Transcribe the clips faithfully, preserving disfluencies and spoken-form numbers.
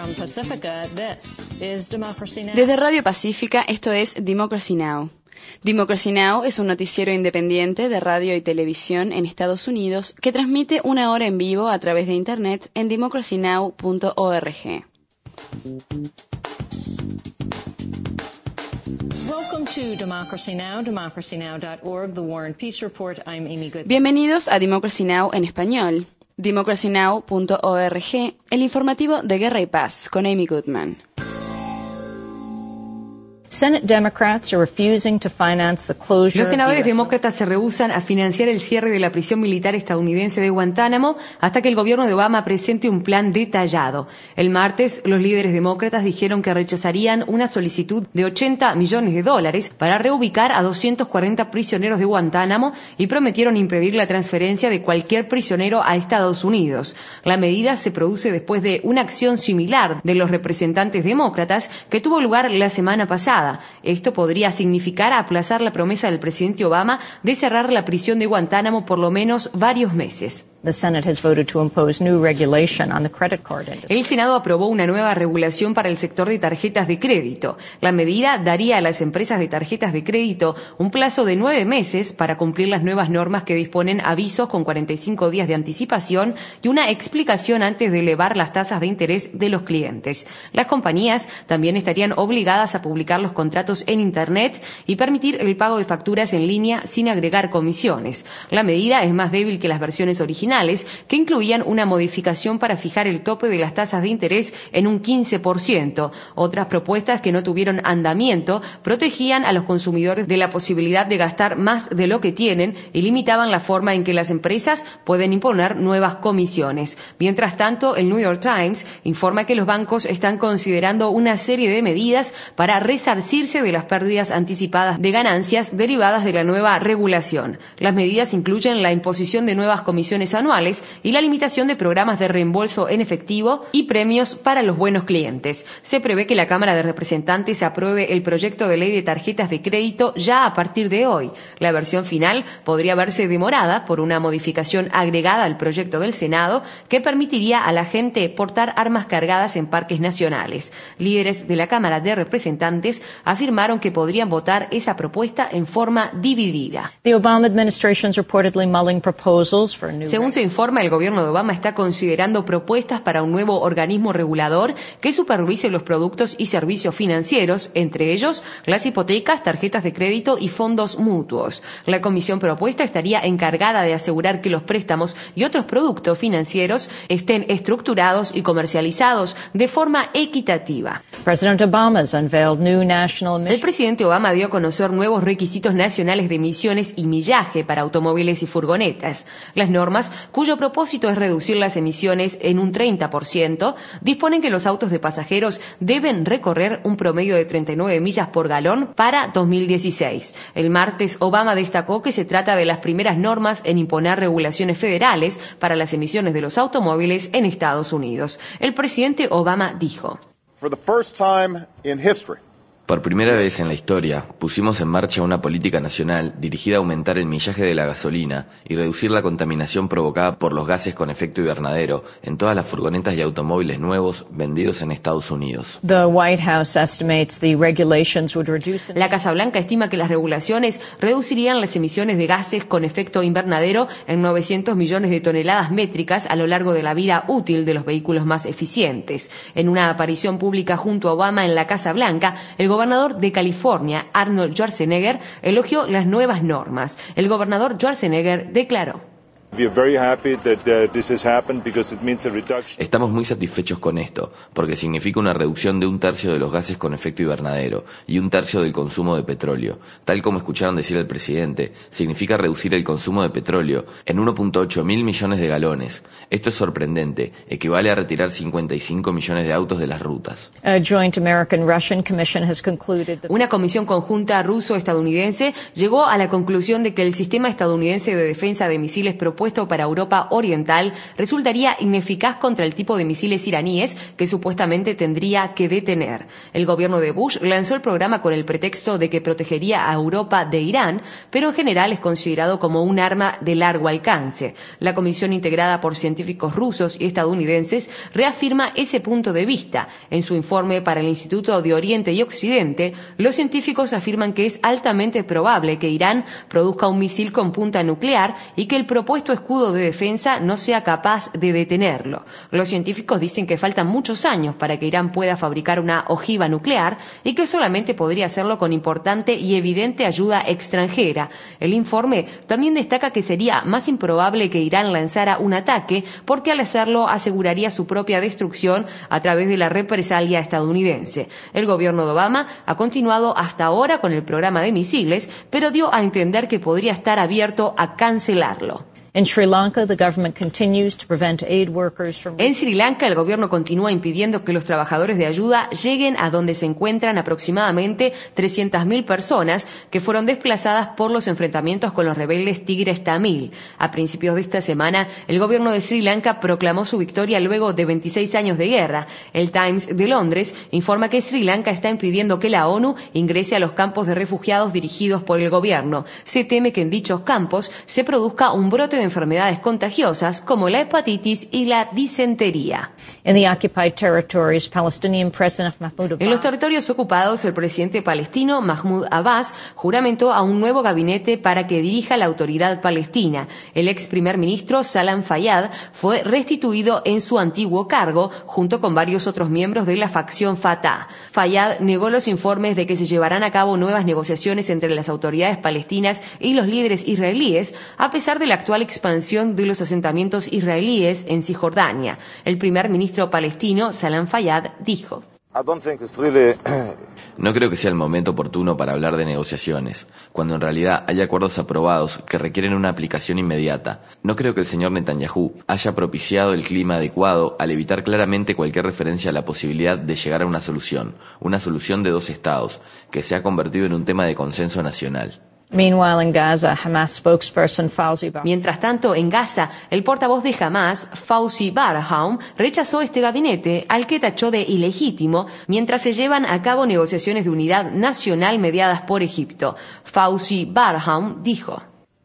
Desde Radio Pacífica, esto es Democracy Now! Democracy Now! Es un noticiero independiente de radio y televisión en Estados Unidos que transmite una hora en vivo a través de Internet en democracy now punto org. Bienvenidos a Democracy Now! En español. democracy now punto org, el informativo de Guerra y Paz, con Amy Goodman. Los senadores demócratas se rehúsan a financiar el cierre de la prisión militar estadounidense de Guantánamo hasta que el gobierno de Obama presente un plan detallado. El martes, los líderes demócratas dijeron que rechazarían una solicitud de ochenta millones de dólares para reubicar a doscientos cuarenta prisioneros de Guantánamo y prometieron impedir la transferencia de cualquier prisionero a Estados Unidos. La medida se produce después de una acción similar de los representantes demócratas que tuvo lugar la semana pasada. Esto podría significar aplazar la promesa del presidente Obama de cerrar la prisión de Guantánamo por lo menos varios meses. The Senate has voted to impose new regulation on the credit card industry. El Senado aprobó una nueva regulación para el sector de tarjetas de crédito. La medida daría a las empresas de tarjetas de crédito un plazo de nueve meses para cumplir las nuevas normas que disponen avisos con cuarenta y cinco días de anticipación y una explicación antes de elevar las tasas de interés de los clientes. Las compañías también estarían obligadas a publicar los contratos en Internet y permitir el pago de facturas en línea sin agregar comisiones. La medida es más débil que las versiones originales, que incluían una modificación para fijar el tope de las tasas de interés en un quince por ciento. Otras propuestas que no tuvieron andamiento protegían a los consumidores de la posibilidad de gastar más de lo que tienen y limitaban la forma en que las empresas pueden imponer nuevas comisiones. Mientras tanto, el New York Times informa que los bancos están considerando una serie de medidas para resarcirse de las pérdidas anticipadas de ganancias derivadas de la nueva regulación. Las medidas incluyen la imposición de nuevas comisiones anuales y la limitación de programas de reembolso en efectivo y premios para los buenos clientes. Se prevé que la Cámara de Representantes apruebe el proyecto de ley de tarjetas de crédito ya a partir de hoy. La versión final podría verse demorada por una modificación agregada al proyecto del Senado que permitiría a la gente portar armas cargadas en parques nacionales. Líderes de la Cámara de Representantes afirmaron que podrían votar esa propuesta en forma dividida. The Obama administration is reportedly mulling proposals for a new Según se informa, el gobierno de Obama está considerando propuestas para un nuevo organismo regulador que supervise los productos y servicios financieros, entre ellos las hipotecas, tarjetas de crédito y fondos mutuos. La comisión propuesta estaría encargada de asegurar que los préstamos y otros productos financieros estén estructurados y comercializados de forma equitativa. President Obama has unveiled new national El presidente Obama dio a conocer nuevos requisitos nacionales de emisiones y millaje para automóviles y furgonetas. Las normas, cuyo propósito es reducir las emisiones en un treinta por ciento, disponen que los autos de pasajeros deben recorrer un promedio de treinta y nueve millas por galón para dos mil dieciséis. El martes, Obama destacó que se trata de las primeras normas en imponer regulaciones federales para las emisiones de los automóviles en Estados Unidos. El presidente Obama dijo: For the first time in history, Por primera vez en la historia, pusimos en marcha una política nacional dirigida a aumentar el millaje de la gasolina y reducir la contaminación provocada por los gases con efecto invernadero en todas las furgonetas y automóviles nuevos vendidos en Estados Unidos. The White House estimates the regulations would reduce. La Casa Blanca estima que las regulaciones reducirían las emisiones de gases con efecto invernadero en novecientos millones de toneladas métricas a lo largo de la vida útil de los vehículos más eficientes. En una aparición pública junto a Obama en la Casa Blanca, el El gobernador de California, Arnold Schwarzenegger, elogió las nuevas normas. El gobernador Schwarzenegger declaró: Estamos muy satisfechos con esto, porque significa una reducción de un tercio de los gases con efecto invernadero y un tercio del consumo de petróleo. Tal como escucharon decir al presidente, significa reducir el consumo de petróleo en uno punto ocho mil millones de galones. Esto es sorprendente, equivale a retirar cincuenta y cinco millones de autos de las rutas. A joint American-Russian commission has concluded that Una comisión conjunta ruso-estadounidense llegó a la conclusión de que el sistema estadounidense de defensa de misiles propuesto propuesto para Europa Oriental resultaría ineficaz contra el tipo de misiles iraníes que supuestamente tendría que detener. El gobierno de Bush lanzó el programa con el pretexto de que protegería a Europa de Irán, pero en general es considerado como un arma de largo alcance. La comisión integrada por científicos rusos y estadounidenses reafirma ese punto de vista. En su informe para el Instituto de Oriente y Occidente, los científicos afirman que es altamente probable que Irán produzca un misil con punta nuclear y que el propuesto escudo de defensa no sea capaz de detenerlo. Los científicos dicen que faltan muchos años para que Irán pueda fabricar una ojiva nuclear y que solamente podría hacerlo con importante y evidente ayuda extranjera. El informe también destaca que sería más improbable que Irán lanzara un ataque porque al hacerlo aseguraría su propia destrucción a través de la represalia estadounidense. El gobierno de Obama ha continuado hasta ahora con el programa de misiles, pero dio a entender que podría estar abierto a cancelarlo. In Sri Lanka, the government continues to prevent aid workers from... En Sri Lanka, el gobierno continúa impidiendo que los trabajadores de ayuda lleguen a donde se encuentran aproximadamente trescientas mil personas que fueron desplazadas por los enfrentamientos con los rebeldes tigres tamil. A principios de esta semana, el gobierno de Sri Lanka proclamó su victoria luego de veintiséis años de guerra. El Times de Londres informa que Sri Lanka está impidiendo que la ONU ingrese a los campos de refugiados dirigidos por el gobierno. Se teme que en dichos campos se produzca un brote de enfermedades contagiosas como la hepatitis y la disentería. In the occupied territories, Palestinian President Mahmoud Abbas... En los territorios ocupados, el presidente palestino Mahmoud Abbas juramentó a un nuevo gabinete para que dirija la autoridad palestina. El ex primer ministro Salam Fayyad fue restituido en su antiguo cargo junto con varios otros miembros de la facción Fatah. Fayyad negó los informes de que se llevarán a cabo nuevas negociaciones entre las autoridades palestinas y los líderes israelíes, a pesar de la actual expansión de los asentamientos israelíes en Cisjordania. El primer ministro palestino, Salam Fayyad, dijo: No creo que sea el momento oportuno para hablar de negociaciones, cuando en realidad hay acuerdos aprobados que requieren una aplicación inmediata. No creo que el señor Netanyahu haya propiciado el clima adecuado al evitar claramente cualquier referencia a la posibilidad de llegar a una solución, una solución de dos estados, que se ha convertido en un tema de consenso nacional. Meanwhile, in Gaza, Hamas spokesperson Fauzi Bar- Mientras tanto, en Gaza, el portavoz de Hamas, Fauzi Barham, rechazó este gabinete, al que tachó de ilegítimo, mientras se llevan a cabo negociaciones de unidad nacional mediadas por Egipto. Fauzi Barham dijo: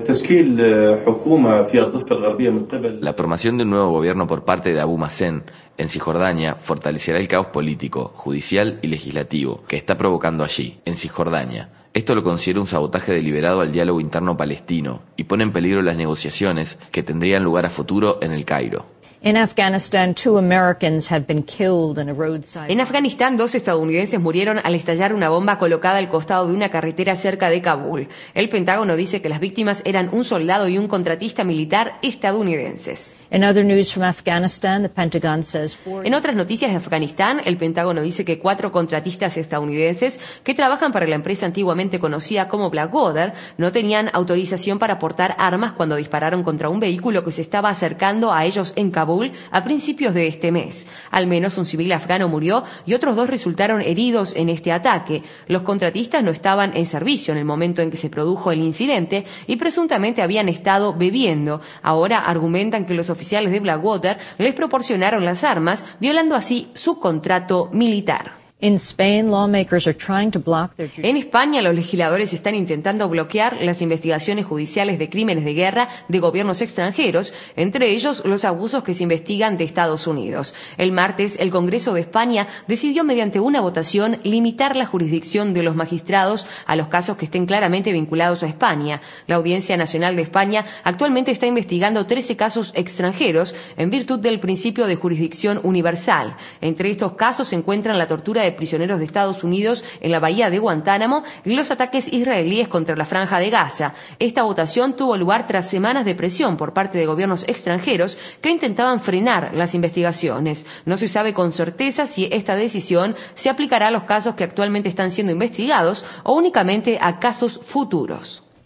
La formación de un nuevo gobierno por parte de Abu Mazen en Cisjordania fortalecerá el caos político, judicial y legislativo que está provocando allí, en Cisjordania. Esto lo considera un sabotaje deliberado al diálogo interno palestino y pone en peligro las negociaciones que tendrían lugar a futuro en el Cairo. In Afghanistan, two Americans have been killed in a roadside... En Afganistán, dos estadounidenses murieron al estallar una bomba colocada al costado de una carretera cerca de Kabul. El Pentágono dice que las víctimas eran un soldado y un contratista militar estadounidenses. In other news from Afghanistan, the Pentagon says four... En otras noticias de Afganistán, el Pentágono dice que cuatro contratistas estadounidenses que trabajan para la empresa antiguamente conocida como Blackwater no tenían autorización para portar armas cuando dispararon contra un vehículo que se estaba acercando a ellos en Kabul a principios de este mes. Al menos un civil afgano murió y otros dos resultaron heridos en este ataque. Los contratistas no estaban en servicio en el momento en que se produjo el incidente y presuntamente habían estado bebiendo. Ahora argumentan que los oficiales de Blackwater les proporcionaron las armas, violando así su contrato militar. In Spain, lawmakers are trying to block their... En España, los legisladores están intentando bloquear las investigaciones judiciales de crímenes de guerra de gobiernos extranjeros, entre ellos los abusos que se investigan de Estados Unidos. El martes, el Congreso de España decidió mediante una votación limitar la jurisdicción de los magistrados a los casos que estén claramente vinculados a España. La Audiencia Nacional de España actualmente está investigando trece casos extranjeros en virtud del principio de jurisdicción universal. Entre estos casos se encuentran la tortura de de prisioneros de Estados Unidos en la bahía de Guantánamo y los ataques israelíes contra la Franja de Gaza. Esta votación tuvo lugar tras semanas de presión por parte de gobiernos extranjeros que intentaban frenar las investigaciones. No se sabe con certeza si esta decisión se aplicará a los casos que actualmente están siendo investigados o únicamente a casos futuros.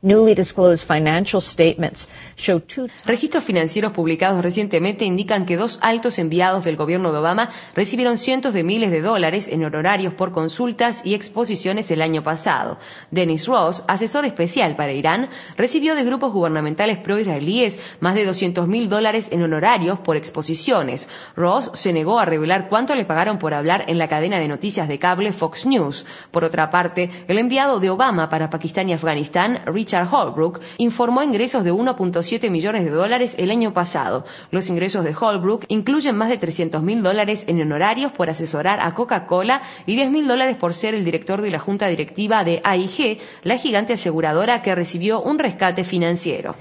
Newly disclosed financial statements show two... Registros financieros publicados recientemente indican que dos altos enviados del gobierno de Obama recibieron cientos de miles de dólares en honorarios por consultas y exposiciones el año pasado. Dennis Ross, asesor especial para Irán, recibió de grupos gubernamentales pro-israelíes más de doscientos mil dólares en honorarios por exposiciones. Ross se negó a revelar cuánto le pagaron por hablar en la cadena de noticias de cable Fox News. Por otra parte, el enviado de Obama para Pakistán y Afganistán, Richard Richard Holbrooke, informó ingresos de uno punto siete millones de dólares el año pasado. Los ingresos de Holbrooke incluyen más de trescientos mil dólares en honorarios por asesorar a Coca-Cola y diez mil dólares por ser el director de la junta directiva de A I G, la gigante aseguradora que recibió un rescate financiero.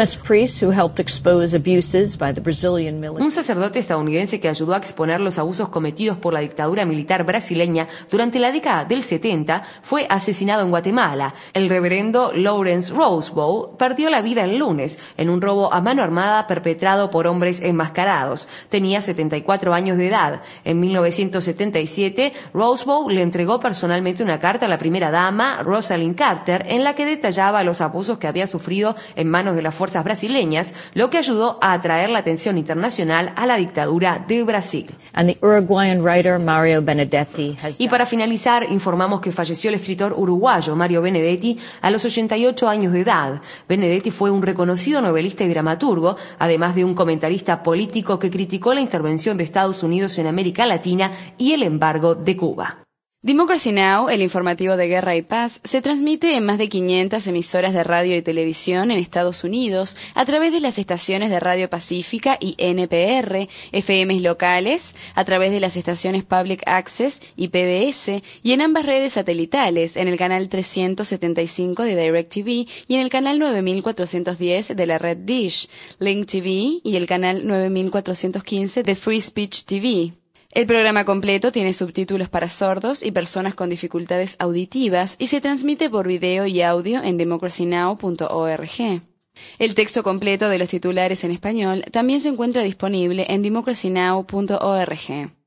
Un sacerdote estadounidense que ayudó a exponer los abusos cometidos por la dictadura militar brasileña durante la década del setenta fue asesinado en Guatemala. El reverendo Lawrence Rosebow perdió la vida el lunes en un robo a mano armada perpetrado por hombres enmascarados. Tenía setenta y cuatro años de edad. En mil novecientos setenta y siete, Rosebow le entregó personalmente una carta a la primera dama, Rosalind Carter, en la que detallaba los abusos que había sufrido en manos de las fuerzas brasileñas, lo que ayudó a atraer la atención internacional a la dictadura de Brasil. And the Uruguayan writer Mario Benedetti has Y para finalizar, informamos que falleció el escritor uruguayo Mario Benedetti a los ochenta y ocho años de edad. Benedetti fue un reconocido novelista y dramaturgo, además de un comentarista político que criticó la intervención de Estados Unidos en América Latina y el embargo de Cuba. Democracy Now!, el informativo de Guerra y Paz, se transmite en más de quinientas emisoras de radio y televisión en Estados Unidos a través de las estaciones de Radio Pacífica y N P R, F Ms locales, a través de las estaciones Public Access y P B S, y en ambas redes satelitales, en el canal trescientos setenta y cinco de DirecTV y en el canal nueve mil cuatrocientos diez de la red Dish, Link T V y el canal nueve mil cuatrocientos quince de Free Speech T V. El programa completo tiene subtítulos para sordos y personas con dificultades auditivas y se transmite por video y audio en democracy now punto org. El texto completo de los titulares en español también se encuentra disponible en democracy now punto org.